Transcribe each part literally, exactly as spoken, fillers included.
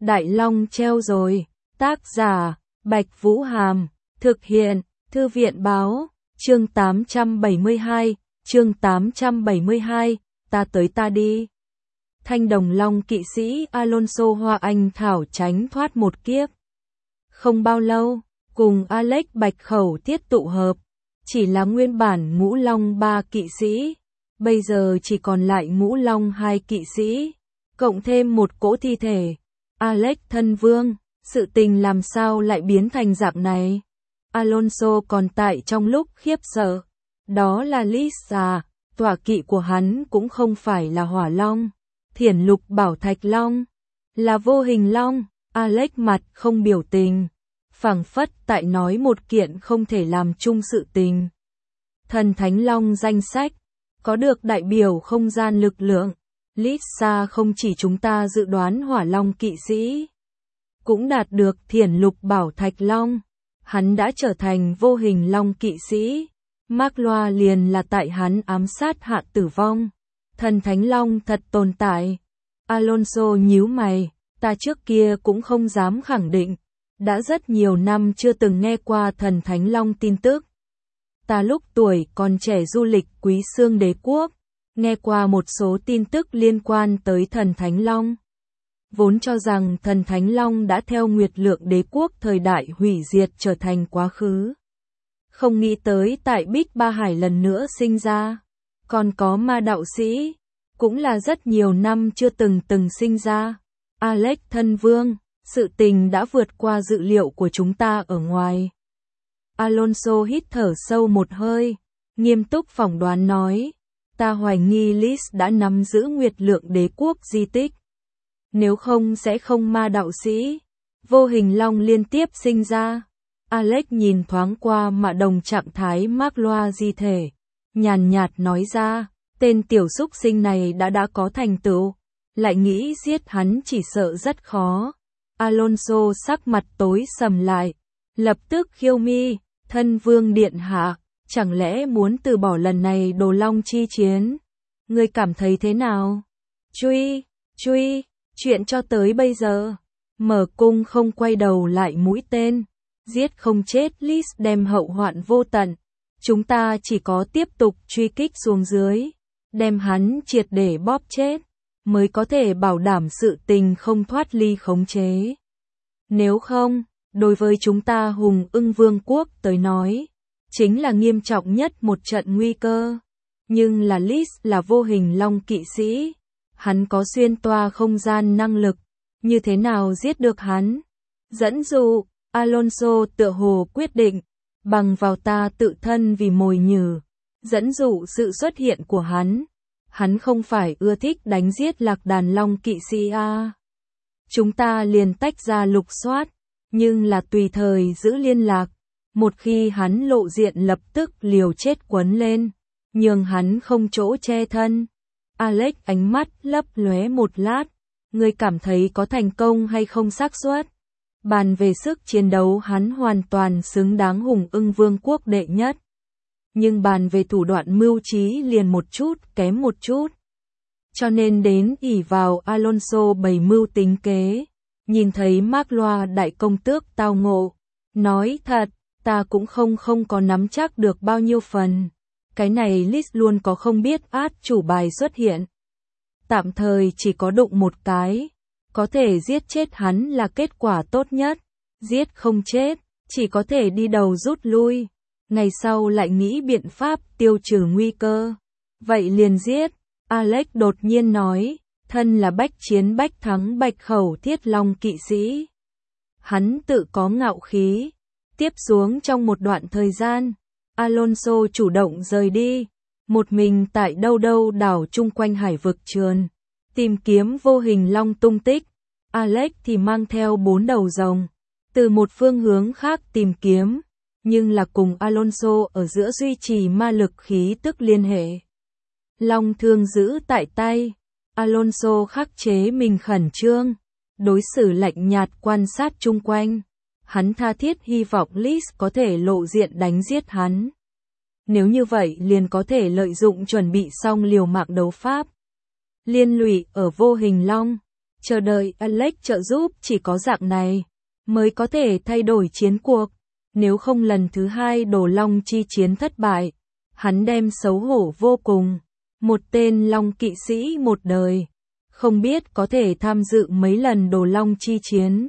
Đại Long treo rồi. Tác giả, Bạch Vũ Hàm. Thực hiện, Thư viện Báo. Chương tám trăm bảy mươi hai, chương tám trăm bảy mươi hai, ta tới ta đi. Thanh đồng long kỵ sĩ Alonso Hoa Anh Thảo tránh thoát một kiếp. Không bao lâu, cùng Alex Bạch Khẩu tiết tụ hợp, chỉ là nguyên bản ngũ long ba kỵ sĩ, bây giờ chỉ còn lại ngũ long hai kỵ sĩ, cộng thêm một cỗ thi thể. Alex thân vương, sự tình làm sao lại biến thành dạng này? Alonso còn tại trong lúc khiếp sợ. Đó là Lisa, tọa kỵ của hắn cũng không phải là hỏa long, thiển lục bảo thạch long, là vô hình long. Alex mặt không biểu tình, phảng phất tại nói một kiện không thể làm chung sự tình. Thần thánh long danh sách, có được đại biểu không gian lực lượng. Lisa không chỉ chúng ta dự đoán hỏa long kỵ sĩ, cũng đạt được thiển lục bảo thạch long. Hắn đã trở thành vô hình long kỵ sĩ. Mark Loa liền là tại hắn ám sát hạ tử vong. Thần thánh long thật tồn tại. Alonso nhíu mày, ta trước kia cũng không dám khẳng định. Đã rất nhiều năm chưa từng nghe qua thần thánh long tin tức. Ta lúc tuổi còn trẻ du lịch Quý Xương Đế Quốc, nghe qua một số tin tức liên quan tới thần thánh long. Vốn cho rằng thần thánh long đã theo Nguyệt Lượng Đế Quốc thời đại hủy diệt trở thành quá khứ. Không nghĩ tới tại Bích Ba Hải lần nữa sinh ra. Còn có ma đạo sĩ, cũng là rất nhiều năm chưa từng từng sinh ra. Alex thân vương, sự tình đã vượt qua dự liệu của chúng ta ở ngoài. Alonso hít thở sâu một hơi, nghiêm túc phỏng đoán nói, ta hoài nghi Liz đã nắm giữ Nguyệt Lượng Đế Quốc di tích. Nếu không sẽ không ma đạo sĩ, vô hình long liên tiếp sinh ra. Alex nhìn thoáng qua mạ đồng trạng thái Mark Loa di thể, nhàn nhạt nói ra, tên tiểu xúc sinh này đã đã có thành tựu, lại nghĩ giết hắn chỉ sợ rất khó. Alonso sắc mặt tối sầm lại, lập tức khiêu mi, thân vương điện hạ, chẳng lẽ muốn từ bỏ lần này đồ long chi chiến? Ngươi cảm thấy thế nào? Truy, truy, chuyện cho tới bây giờ, mở cung không quay đầu lại mũi tên, giết không chết Liz đem hậu hoạn vô tận. Chúng ta chỉ có tiếp tục truy kích xuống dưới, đem hắn triệt để bóp chết, mới có thể bảo đảm sự tình không thoát ly khống chế. Nếu không, đối với chúng ta Hùng Ưng Vương quốc tới nói, chính là nghiêm trọng nhất một trận nguy cơ. Nhưng là Liz là vô hình long kỵ sĩ, hắn có xuyên toa không gian năng lực, như thế nào giết được hắn? Dẫn dụ, Alonso tựa hồ quyết định, bằng vào ta tự thân vì mồi nhử, dẫn dụ sự xuất hiện của hắn. Hắn không phải ưa thích đánh giết lạc đàn long kỵ sĩ a. Chúng ta liền tách ra lục soát, nhưng là tùy thời giữ liên lạc. Một khi hắn lộ diện lập tức liều chết quấn lên, nhường hắn không chỗ che thân. Alex ánh mắt lấp lóe một lát, ngươi cảm thấy có thành công hay không xác suất? Bàn về sức chiến đấu hắn hoàn toàn xứng đáng Hùng Ưng Vương quốc đệ nhất. Nhưng bàn về thủ đoạn mưu trí liền một chút kém một chút. Cho nên đến ỷ vào Alonso bày mưu tính kế, nhìn thấy Mark Loa đại công tước tao ngộ, nói thật, ta cũng không không có nắm chắc được bao nhiêu phần. Cái này Liz luôn có không biết át chủ bài xuất hiện. Tạm thời chỉ có đụng một cái, có thể giết chết hắn là kết quả tốt nhất. Giết không chết, chỉ có thể đi đầu rút lui. Ngày sau lại nghĩ biện pháp tiêu trừ nguy cơ. Vậy liền giết. Alex đột nhiên nói, thân là bách chiến bách thắng Bạch Khẩu Thiết Long kỵ sĩ. Hắn tự có ngạo khí. Tiếp xuống trong một đoạn thời gian, Alonso chủ động rời đi, một mình tại đâu đâu đảo chung quanh hải vực trườn, tìm kiếm vô hình long tung tích. Alex thì mang theo bốn đầu rồng, từ một phương hướng khác tìm kiếm, nhưng là cùng Alonso ở giữa duy trì ma lực khí tức liên hệ. Long thương giữ tại tay, Alonso khắc chế mình khẩn trương, đối xử lạnh nhạt quan sát chung quanh. Hắn tha thiết hy vọng Liz có thể lộ diện đánh giết hắn. Nếu như vậy liền có thể lợi dụng chuẩn bị xong liều mạng đấu pháp. Liên lụy ở vô hình long, Chờ đợi Alex trợ giúp, chỉ có dạng này mới có thể thay đổi chiến cuộc. Nếu không lần thứ hai Đồ Long chi chiến thất bại, hắn đem xấu hổ vô cùng. Một tên Long kỵ sĩ một đời, không biết có thể tham dự mấy lần Đồ Long chi chiến.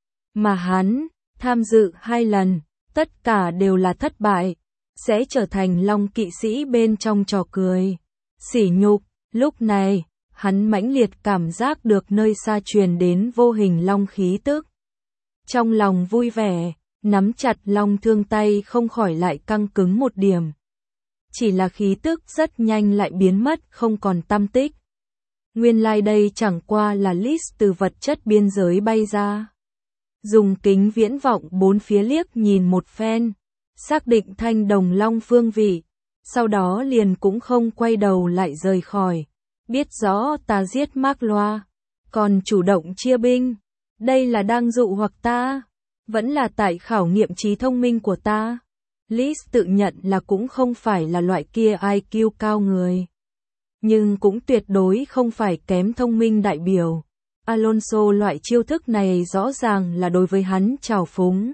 Mà hắn tham dự hai lần, tất cả đều là thất bại, sẽ trở thành Long kỵ sĩ bên trong trò cười, sỉ nhục. Lúc này, hắn mãnh liệt cảm giác được nơi xa truyền đến vô hình long khí tức. Trong lòng vui vẻ, nắm chặt long thương tay không khỏi lại căng cứng một điểm. Chỉ là khí tức rất nhanh lại biến mất không còn tăm tích. Nguyên lai like đây chẳng qua là Liz từ vật chất biên giới bay ra. Dùng kính viễn vọng bốn phía liếc nhìn một phen, xác định thanh đồng long phương vị, sau đó liền cũng không quay đầu lại rời khỏi. Biết rõ ta giết Mark Loa, còn chủ động chia binh, đây là đang dụ hoặc ta, vẫn là tại khảo nghiệm trí thông minh của ta. Liz tự nhận là cũng không phải là loại kia i kiu cao người, nhưng cũng tuyệt đối không phải kém thông minh đại biểu. Alonso loại chiêu thức này rõ ràng là đối với hắn trào phúng.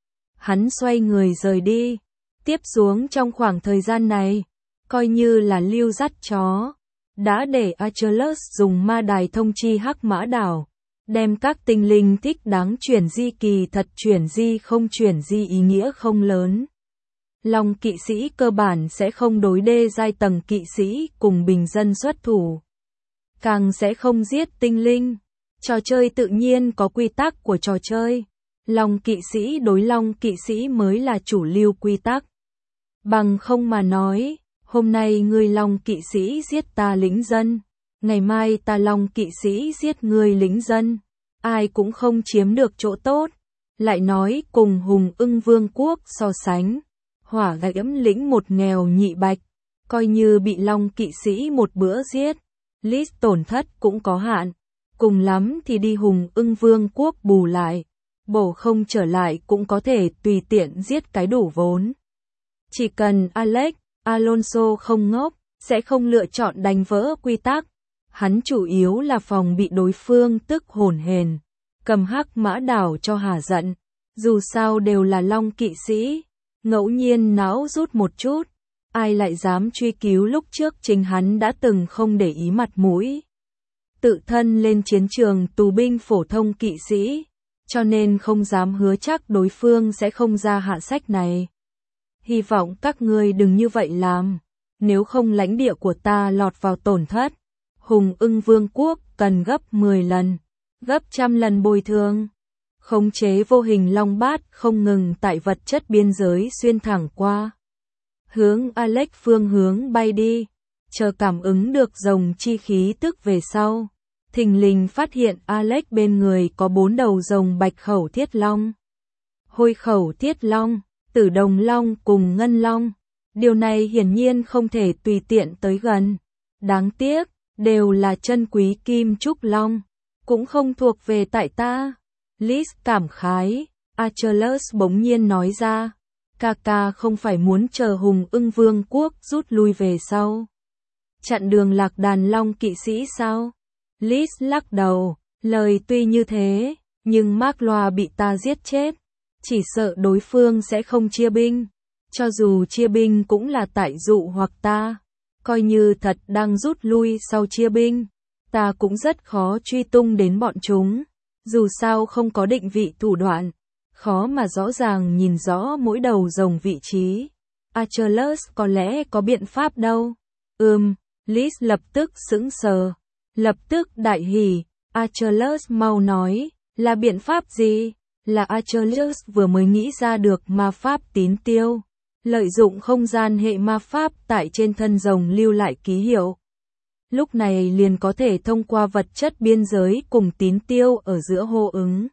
Hắn xoay người rời đi, tiếp xuống trong khoảng thời gian này, coi như là lưu dắt chó. Đã để Achilles dùng ma đài thông chi Hắc Mã Đảo, đem các tinh linh thích đáng chuyển di kỳ thật chuyển di không chuyển di ý nghĩa không lớn. Long kỵ sĩ cơ bản sẽ không đối đê giai tầng kỵ sĩ cùng bình dân xuất thủ. Càng sẽ không giết tinh linh. Trò chơi tự nhiên có quy tắc của trò chơi. Long kỵ sĩ đối long kỵ sĩ mới là chủ lưu quy tắc. Bằng không mà nói, hôm nay ngươi Long kỵ sĩ giết ta lính dân, ngày mai ta Long kỵ sĩ giết ngươi lính dân, ai cũng không chiếm được chỗ tốt. Lại nói cùng Hùng Ưng Vương quốc so sánh, Hỏa Gãm lĩnh một nghèo nhị bạch, coi như bị Long kỵ sĩ một bữa giết, Liz tổn thất cũng có hạn, cùng lắm thì đi Hùng Ưng Vương quốc bù lại, bổ không trở lại cũng có thể tùy tiện giết cái đủ vốn. Chỉ cần Alex Alonso không ngốc, sẽ không lựa chọn đánh vỡ quy tắc. Hắn chủ yếu là phòng bị đối phương tức hổn hển, cầm Hắc Mã Đảo cho hả giận. Dù sao đều là Long kỵ sĩ, ngẫu nhiên não rút một chút, ai lại dám truy cứu lúc trước chính hắn đã từng không để ý mặt mũi. Tự thân lên chiến trường tù binh phổ thông kỵ sĩ, cho nên không dám hứa chắc đối phương sẽ không ra hạ sách này. Hy vọng các ngươi đừng như vậy làm, nếu không lãnh địa của ta lọt vào tổn thất. Hùng Ưng Vương quốc cần gấp mười lần, gấp trăm lần bồi thường. Khống chế vô hình long bát không ngừng tại vật chất biên giới xuyên thẳng qua. Hướng Alex phương hướng bay đi, chờ cảm ứng được rồng chi khí tức về sau. Thình lình phát hiện Alex bên người có bốn đầu rồng bạch khẩu thiết long, hôi khẩu thiết long, tử đồng long cùng ngân long. Điều này hiển nhiên không thể tùy tiện tới gần. Đáng tiếc, đều là chân quý kim trúc long, cũng không thuộc về tại ta. Liz cảm khái, Achilles bỗng nhiên nói ra, ca ca không phải muốn chờ Hùng Ưng Vương quốc rút lui về sau, chặn đường lạc đàn long kỵ sĩ sao? Liz lắc đầu, lời tuy như thế, nhưng Mark Loa bị ta giết chết, chỉ sợ đối phương sẽ không chia binh, cho dù chia binh cũng là tại dụ hoặc ta, coi như thật đang rút lui sau chia binh, ta cũng rất khó truy tung đến bọn chúng, dù sao không có định vị thủ đoạn, khó mà rõ ràng nhìn rõ mỗi đầu rồng vị trí. Achilles có lẽ có biện pháp đâu. Ừm, Liz lập tức sững sờ, lập tức đại hỉ. Achilles mau nói, là biện pháp gì? Là Achilles vừa mới nghĩ ra được ma pháp tín tiêu, lợi dụng không gian hệ ma pháp tại trên thân rồng lưu lại ký hiệu. Lúc này liền có thể thông qua vật chất biên giới cùng tín tiêu ở giữa hô ứng,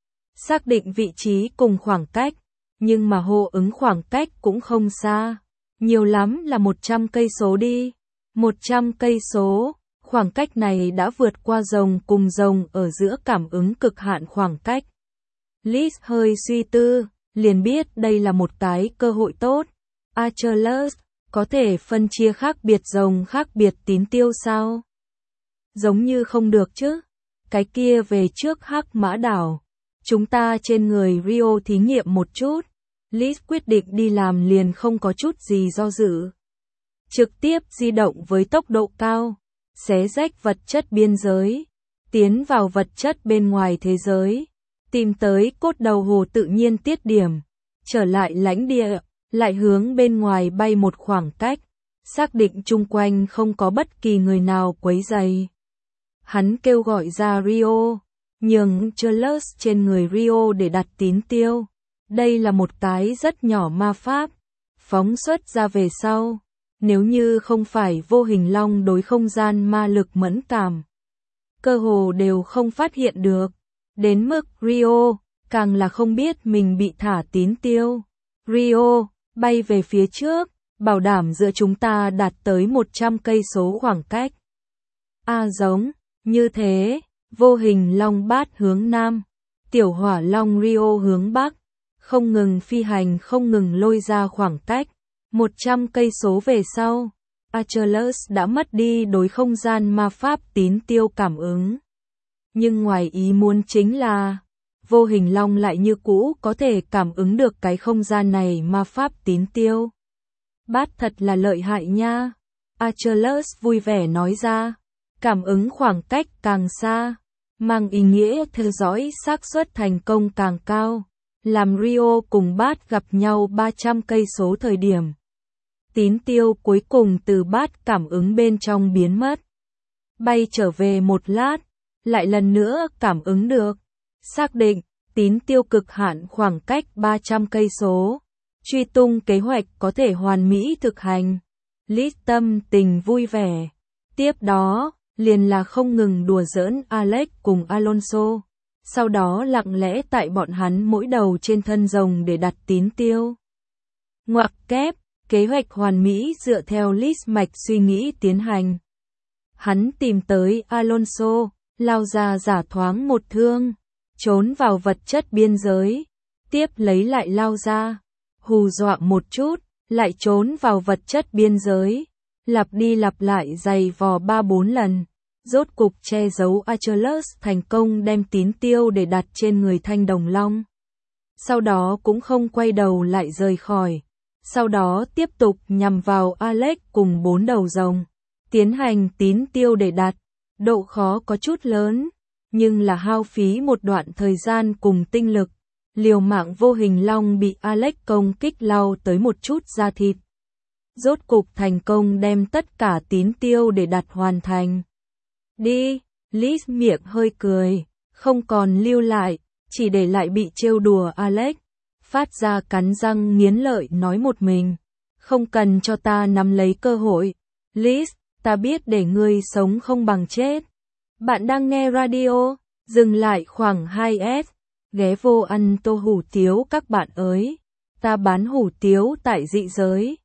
xác định vị trí cùng khoảng cách, nhưng mà hô ứng khoảng cách cũng không xa, nhiều lắm là một trăm cây số đi. một trăm cây số, khoảng cách này đã vượt qua rồng cùng rồng ở giữa cảm ứng cực hạn khoảng cách. Liz hơi suy tư, liền biết đây là một cái cơ hội tốt. Achilles, có thể phân chia khác biệt rồng khác biệt tín tiêu sao? Giống như không được chứ. cái kia về trước Hắc Mã Đảo. Chúng ta trên người Rio thí nghiệm một chút. Liz quyết định đi làm liền không có chút gì do dự. Trực tiếp di động với tốc độ cao, xé rách vật chất biên giới, tiến vào vật chất bên ngoài thế giới, tìm tới cốt đầu hồ tự nhiên tiết điểm, trở lại lãnh địa, lại hướng bên ngoài bay một khoảng cách, xác định chung quanh không có bất kỳ người nào quấy rầy. Hắn kêu gọi ra Rio, nhường Churlus trên người Rio để đặt tín tiêu. Đây là một cái rất nhỏ ma pháp, phóng xuất ra về sau. Nếu như không phải vô hình long đối không gian ma lực mẫn cảm, cơ hồ đều không phát hiện được. Đến mức Rio, càng là không biết mình bị thả tín tiêu. Rio, bay về phía trước, bảo đảm giữa chúng ta đạt tới một trăm cây số khoảng cách. A giống, như thế, vô hình long bát hướng nam, tiểu hỏa long Rio hướng bắc, không ngừng phi hành không ngừng lôi ra khoảng cách. một trăm cây số về sau, Achilles đã mất đi đối không gian ma pháp tín tiêu cảm ứng. Nhưng ngoài ý muốn chính là, vô hình long lại như cũ có thể cảm ứng được cái không gian này ma pháp tín tiêu. Bát thật là lợi hại nha. Achilles vui vẻ nói ra, cảm ứng khoảng cách càng xa, mang ý nghĩa theo dõi xác suất thành công càng cao. Làm Rio cùng Bát gặp nhau ba trăm cây số thời điểm. Tín tiêu cuối cùng từ Bát cảm ứng bên trong biến mất. Bay trở về một lát, lại lần nữa cảm ứng được. Xác định, tín tiêu cực hạn khoảng cách ba trăm cây số. Truy tung kế hoạch có thể hoàn mỹ thực hành. Liz tâm tình vui vẻ. Tiếp đó, liền là không ngừng đùa giỡn Alex cùng Alonso. Sau đó lặng lẽ tại bọn hắn mỗi đầu trên thân rồng để đặt tín tiêu. Ngoặc kép, kế hoạch hoàn mỹ dựa theo Liz mạch suy nghĩ tiến hành. Hắn tìm tới Alonso, lao ra giả thoáng một thương, trốn vào vật chất biên giới, tiếp lấy lại lao ra, hù dọa một chút, lại trốn vào vật chất biên giới, lặp đi lặp lại giày vò ba bốn lần. Rốt cục che giấu Achilles thành công đem tín tiêu để đặt trên người thanh đồng long. Sau đó cũng không quay đầu lại rời khỏi. Sau đó tiếp tục nhằm vào Alex cùng bốn đầu rồng. Tiến hành tín tiêu để đặt. Độ khó có chút lớn, nhưng là hao phí một đoạn thời gian cùng tinh lực. Liều mạng vô hình long bị Alex công kích lau tới một chút da thịt. Rốt cục thành công đem tất cả tín tiêu để đặt hoàn thành. Đi, Liz miệng hơi cười, không còn lưu lại, chỉ để lại bị trêu đùa Alex, phát ra cắn răng nghiến lợi nói một mình, không cần cho ta nắm lấy cơ hội. Liz, ta biết để ngươi sống không bằng chết. Bạn đang nghe radio, dừng lại khoảng hai S, ghé vô ăn tô hủ tiếu các bạn ơi, ta bán hủ tiếu tại dị giới.